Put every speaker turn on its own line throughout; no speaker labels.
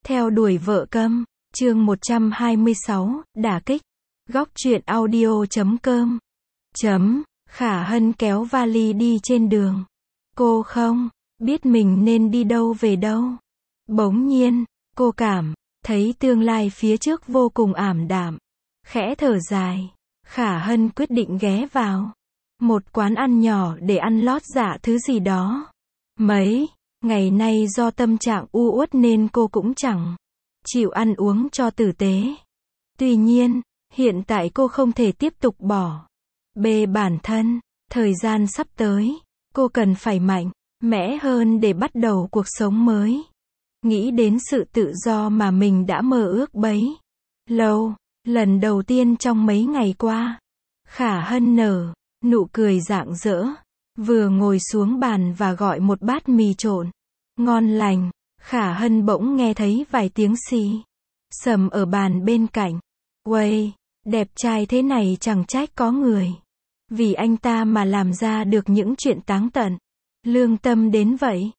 Theo đuổi vợ câm, chương 126, đả kích. Góc truyện audio.com. Khả Hân kéo vali đi trên đường. Cô không biết mình nên đi đâu về đâu. Bỗng nhiên, cô cảm thấy tương lai phía trước vô cùng ảm đạm. Khẽ thở dài, Khả Hân quyết định ghé vào một quán ăn nhỏ để ăn lót dạ thứ gì đó. Mấy ngày nay do tâm trạng u uất nên cô cũng chẳng chịu ăn uống cho tử tế. Tuy nhiên, hiện tại cô không thể tiếp tục bỏ bê bản thân. Thời gian sắp tới, cô cần phải mạnh mẽ hơn để bắt đầu cuộc sống mới. Nghĩ đến sự tự do mà mình đã mơ ước bấy lâu, lần đầu tiên trong mấy ngày qua, Khả Hân nở nụ cười rạng rỡ, vừa ngồi xuống bàn và gọi một bát mì trộn ngon lành. Khả Hân bỗng nghe thấy vài tiếng xì xầm ở bàn bên cạnh. Uầy, đẹp trai thế này chẳng trách có người vì anh ta mà làm ra được những chuyện táng tận lương tâm đến vậy.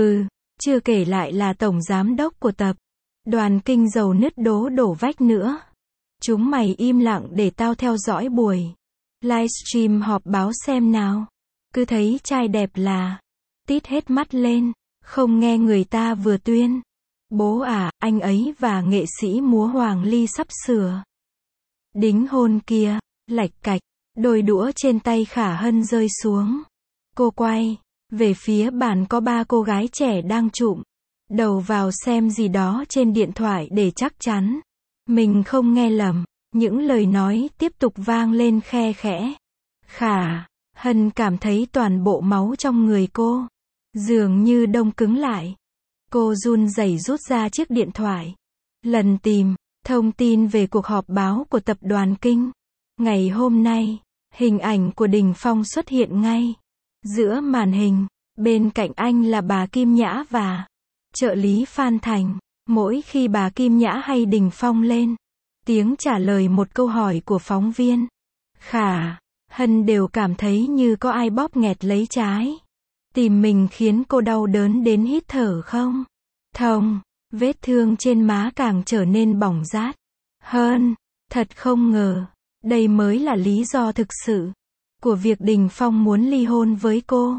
Chưa kể lại là tổng giám đốc của tập đoàn kinh dầu nứt đổ vách nữa. Chúng mày im lặng để tao theo dõi buổi livestream họp báo xem nào. Cứ thấy trai đẹp là tít hết mắt lên, không nghe người ta vừa tuyên bố à, anh ấy và nghệ sĩ múa Hoàng Ly sắp sửa đính hôn kia. Lạch cạch, đôi đũa trên tay Khả Hân rơi xuống. Cô quay về phía bàn có ba cô gái trẻ đang chụm đầu vào xem gì đó trên điện thoại để chắc chắn mình không nghe lầm. Những lời nói tiếp tục vang lên khe khẽ. Khả Hân cảm thấy toàn bộ máu trong người cô dường như đông cứng lại. Cô run rẩy rút ra chiếc điện thoại, lần tìm thông tin về cuộc họp báo của tập đoàn Kinh. Ngày hôm nay, hình ảnh của Đình Phong xuất hiện ngay giữa màn hình. Bên cạnh anh là bà Kim Nhã và trợ lý Phan Thành. Mỗi khi bà Kim Nhã hay Đình Phong lên tiếng trả lời một câu hỏi của phóng viên, Khả Hân đều cảm thấy như có ai bóp nghẹt lấy trái tim mình, khiến cô đau đớn đến hít thở không thông. Vết thương trên má càng trở nên bỏng rát hơn. Thật không ngờ, đây mới là lý do thực sự của việc Đình Phong muốn ly hôn với cô.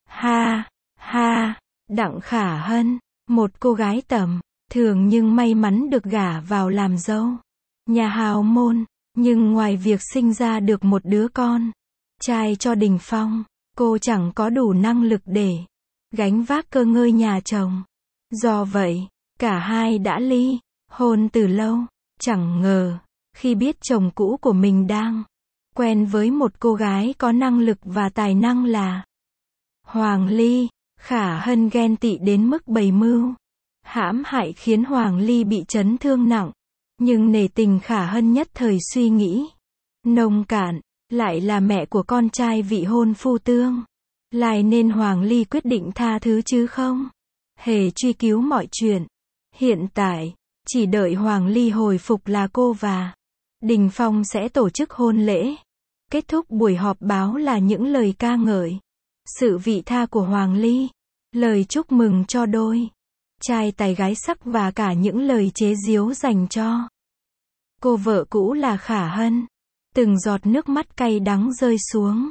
Ha ha, Đặng Khả Hân, một cô gái tầm thường nhưng may mắn được gả vào làm dâu nhà hào môn, nhưng ngoài việc sinh ra được một đứa con trai cho Đình Phong, cô chẳng có đủ năng lực để gánh vác cơ ngơi nhà chồng. Do vậy, cả hai đã ly hôn từ lâu. Chẳng ngờ, khi biết chồng cũ của mình đang quen với một cô gái có năng lực và tài năng là Hoàng Ly, Khả Hân ghen tị đến mức bày mưu hãm hại, khiến Hoàng Ly bị chấn thương nặng. Nhưng nể tình Khả Hân nhất thời suy nghĩ nông cạn, lại là mẹ của con trai vị hôn phu tương lai, nên Hoàng Ly quyết định tha thứ chứ không hề truy cứu mọi chuyện. Hiện tại, chỉ đợi Hoàng Ly hồi phục là cô và Đình Phong sẽ tổ chức hôn lễ. Kết thúc buổi họp báo là những lời ca ngợi sự vị tha của Hoàng Ly, lời chúc mừng cho đôi trai tài gái sắc và cả những lời chế giễu dành cho cô vợ cũ là Khả Hân. Từng giọt nước mắt cay đắng rơi xuống.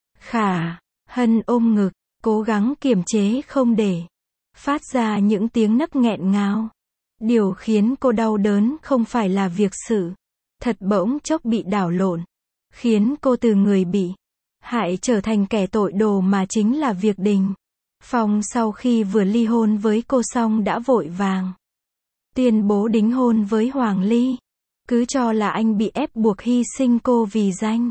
Khả Hân ôm ngực, cố gắng kiềm chế không để phát ra những tiếng nấc nghẹn ngào. Điều khiến cô đau đớn không phải là việc sự thật bỗng chốc bị đảo lộn, khiến cô từ người bị hại trở thành kẻ tội đồ, mà chính là việc Đình Phong sau khi vừa ly hôn với cô xong đã vội vàng tuyên bố đính hôn với Hoàng Ly, cứ cho là anh bị ép buộc hy sinh cô vì danh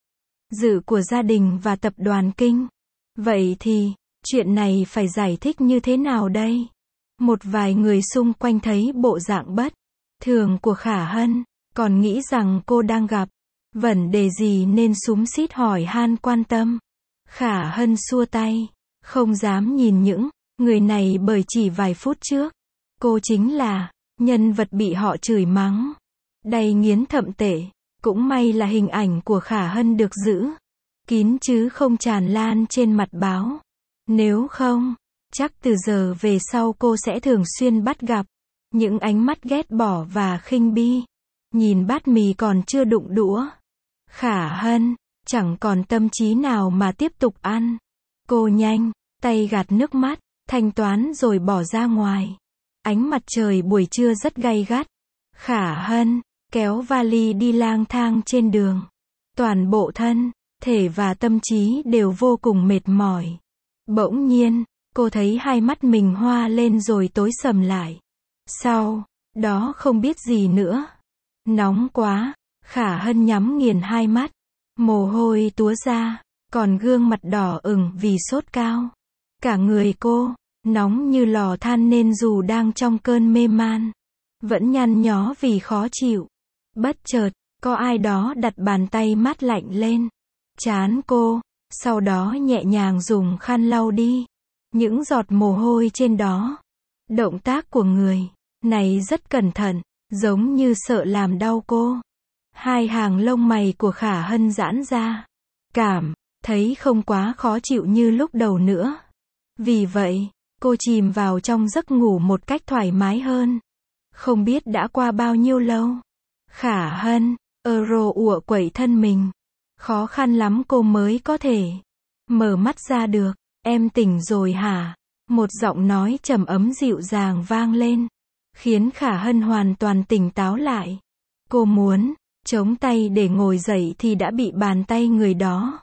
dự của gia đình và tập đoàn Kinh. Vậy thì, chuyện này phải giải thích như thế nào đây? Một vài người xung quanh thấy bộ dạng bất thường của Khả Hân, còn nghĩ rằng cô đang gặp vấn đề gì nên xúm xít hỏi han quan tâm. Khả Hân xua tay, không dám nhìn những người này bởi chỉ vài phút trước, cô chính là nhân vật bị họ chửi mắng đầy nghiến thậm tệ. Cũng may là hình ảnh của Khả Hân được giữ kín chứ không tràn lan trên mặt báo. Nếu không, chắc từ giờ về sau cô sẽ thường xuyên bắt gặp những ánh mắt ghét bỏ và khinh bi. Nhìn bát mì còn chưa đụng đũa. Khả Hân, chẳng còn tâm trí nào mà tiếp tục ăn. Cô nhanh, tay gạt nước mắt, thanh toán rồi bỏ ra ngoài. Ánh mặt trời buổi trưa rất gay gắt. Khả Hân, kéo vali đi lang thang trên đường. Toàn bộ thân, thể và tâm trí đều vô cùng mệt mỏi. Bỗng nhiên, cô thấy hai mắt mình hoa lên rồi tối sầm lại. Sau đó không biết gì nữa. Nóng quá, Khả Hân nhắm nghiền hai mắt. Mồ hôi túa ra, còn gương mặt đỏ ửng vì sốt cao. Cả người cô, nóng như lò than nên dù đang trong cơn mê man, vẫn nhăn nhó vì khó chịu. Bất chợt, có ai đó đặt bàn tay mát lạnh lên trán cô, sau đó nhẹ nhàng dùng khăn lau đi những giọt mồ hôi trên đó. Động tác của người này rất cẩn thận, giống như sợ làm đau cô. Hai hàng lông mày của Khả Hân giãn ra, cảm thấy không quá khó chịu như lúc đầu nữa. Vì vậy, cô chìm vào trong giấc ngủ một cách thoải mái hơn. Không biết đã qua bao nhiêu lâu. Khả Hân, ùa quẩy thân mình. Khó khăn lắm cô mới có thể mở mắt ra được. Em tỉnh rồi hả? Một giọng nói trầm ấm dịu dàng vang lên, khiến Khả Hân hoàn toàn tỉnh táo lại. Cô muốn chống tay để ngồi dậy thì đã bị bàn tay người đó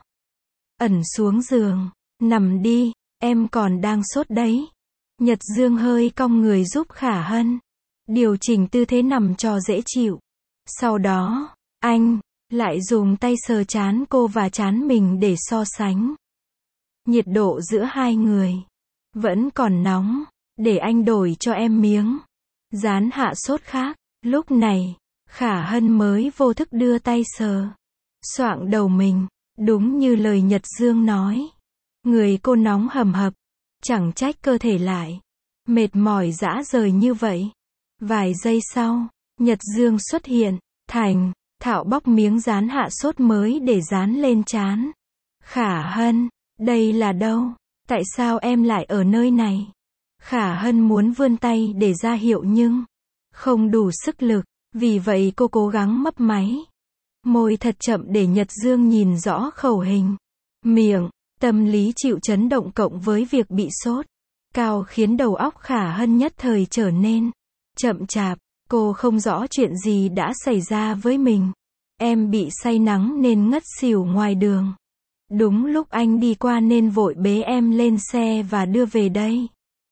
ẩn xuống giường. Nằm đi, em còn đang sốt đấy. Nhật Dương hơi cong người giúp Khả Hân điều chỉnh tư thế nằm cho dễ chịu. Sau đó, anh lại dùng tay sờ trán cô và trán mình để so sánh nhiệt độ giữa hai người. Vẫn còn nóng, để anh đổi cho em miếng dán hạ sốt khác. Lúc này, Khả Hân mới vô thức đưa tay sờ soạng đầu mình. Đúng như lời Nhật Dương nói, người cô nóng hầm hập, chẳng trách cơ thể lại mệt mỏi rã rời như vậy. Vài giây sau, Nhật Dương xuất hiện, thành thạo bóc miếng dán hạ sốt mới để dán lên trán. Khả Hân, đây là đâu? Tại sao em lại ở nơi này? Khả Hân muốn vươn tay để ra hiệu nhưng không đủ sức lực, vì vậy cô cố gắng mấp máy môi thật chậm để Nhật Dương nhìn rõ khẩu hình miệng. Tâm lý chịu chấn động cộng với việc bị sốt cao khiến đầu óc Khả Hân nhất thời trở nên chậm chạp. Cô không rõ chuyện gì đã xảy ra với mình. Em bị say nắng nên ngất xỉu ngoài đường. Đúng lúc anh đi qua nên vội bế em lên xe và đưa về đây.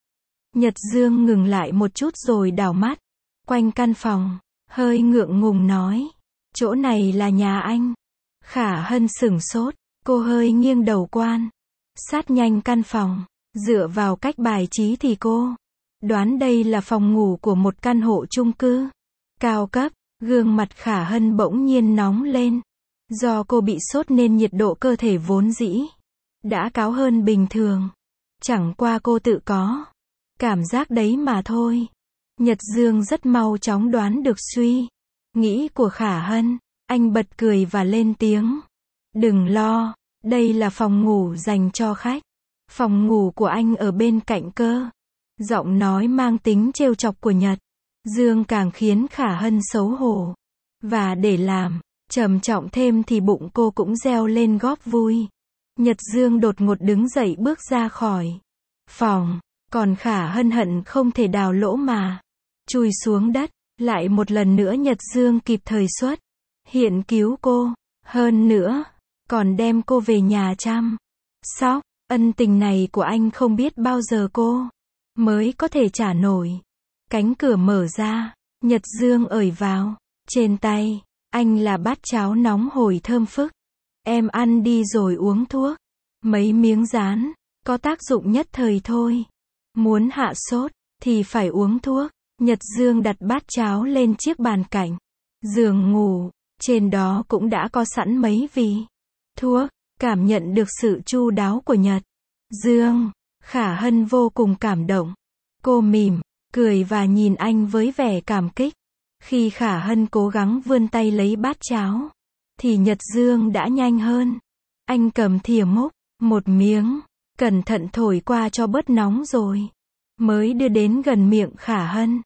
Nhật Dương ngừng lại một chút rồi đảo mắt quanh căn phòng, hơi ngượng ngùng nói, chỗ này là nhà anh. Khả Hân sửng sốt, cô hơi nghiêng đầu quan sát nhanh căn phòng. Dựa vào cách bài trí thì cô đoán đây là phòng ngủ của một căn hộ chung cư cao cấp. Gương mặt Khả Hân bỗng nhiên nóng lên. Do cô bị sốt nên nhiệt độ cơ thể vốn dĩ đã cao hơn bình thường. Chẳng qua cô tự có cảm giác đấy mà thôi. Nhật Dương rất mau chóng đoán được suy nghĩ của Khả Hân. Anh bật cười và lên tiếng. Đừng lo, đây là phòng ngủ dành cho khách. Phòng ngủ của anh ở bên cạnh cơ. Giọng nói mang tính trêu chọc của Nhật Dương càng khiến Khả Hân xấu hổ. Và để làm trầm trọng thêm thì bụng cô cũng reo lên góp vui. Nhật Dương đột ngột đứng dậy bước ra khỏi phòng. Còn Khả Hân hận không thể đào lỗ mà chui xuống đất. Lại một lần nữa Nhật Dương kịp thời xuất hiện cứu cô. Hơn nữa, còn đem cô về nhà chăm sóc. Ân tình này của anh không biết bao giờ cô mới có thể trả nổi. Cánh cửa mở ra, Nhật Dương ởi vào. Trên tay anh là bát cháo nóng hổi thơm phức. Em ăn đi rồi uống thuốc. Mấy miếng dán có tác dụng nhất thời thôi. Muốn hạ sốt thì phải uống thuốc. Nhật Dương đặt bát cháo lên chiếc bàn cạnh giường ngủ. Trên đó cũng đã có sẵn mấy vị thuốc. Cảm nhận được sự chu đáo của Nhật Dương, Khả Hân vô cùng cảm động. Cô mỉm cười và nhìn anh với vẻ cảm kích. Khi Khả Hân cố gắng vươn tay lấy bát cháo, thì Nhật Dương đã nhanh hơn. Anh cầm thìa múc một miếng, cẩn thận thổi qua cho bớt nóng rồi mới đưa đến gần miệng Khả Hân.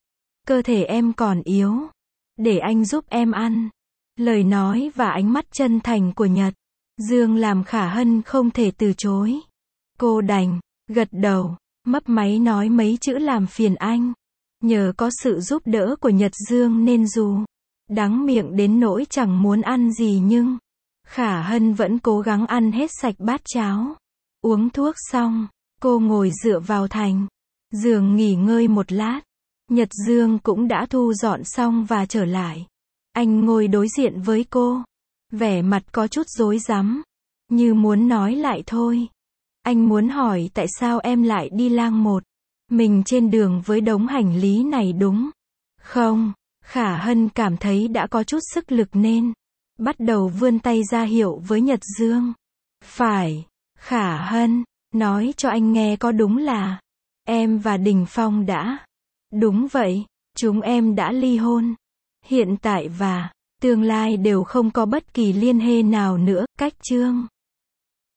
Cơ thể em còn yếu. Để anh giúp em ăn. Lời nói và ánh mắt chân thành của Nhật Dương làm Khả Hân không thể từ chối. Cô đành gật đầu, mấp máy nói mấy chữ làm phiền anh. Nhờ có sự giúp đỡ của Nhật Dương nên dù đắng miệng đến nỗi chẳng muốn ăn gì nhưng Khả Hân vẫn cố gắng ăn hết sạch bát cháo. Uống thuốc xong, cô ngồi dựa vào thành giường nghỉ ngơi một lát. Nhật Dương cũng đã thu dọn xong và trở lại. Anh ngồi đối diện với cô, vẻ mặt có chút rối rắm, như muốn nói lại thôi. Anh muốn hỏi tại sao em lại đi lang một mình trên đường với đống hành lý này đúng không? Khả Hân cảm thấy đã có chút sức lực nên bắt đầu vươn tay ra hiệu với Nhật Dương. Phải, Khả Hân, nói cho anh nghe có đúng là em và Đình Phong đã. Đúng vậy, chúng em đã ly hôn. Hiện tại và tương lai đều không có bất kỳ liên hệ nào nữa. Cách chương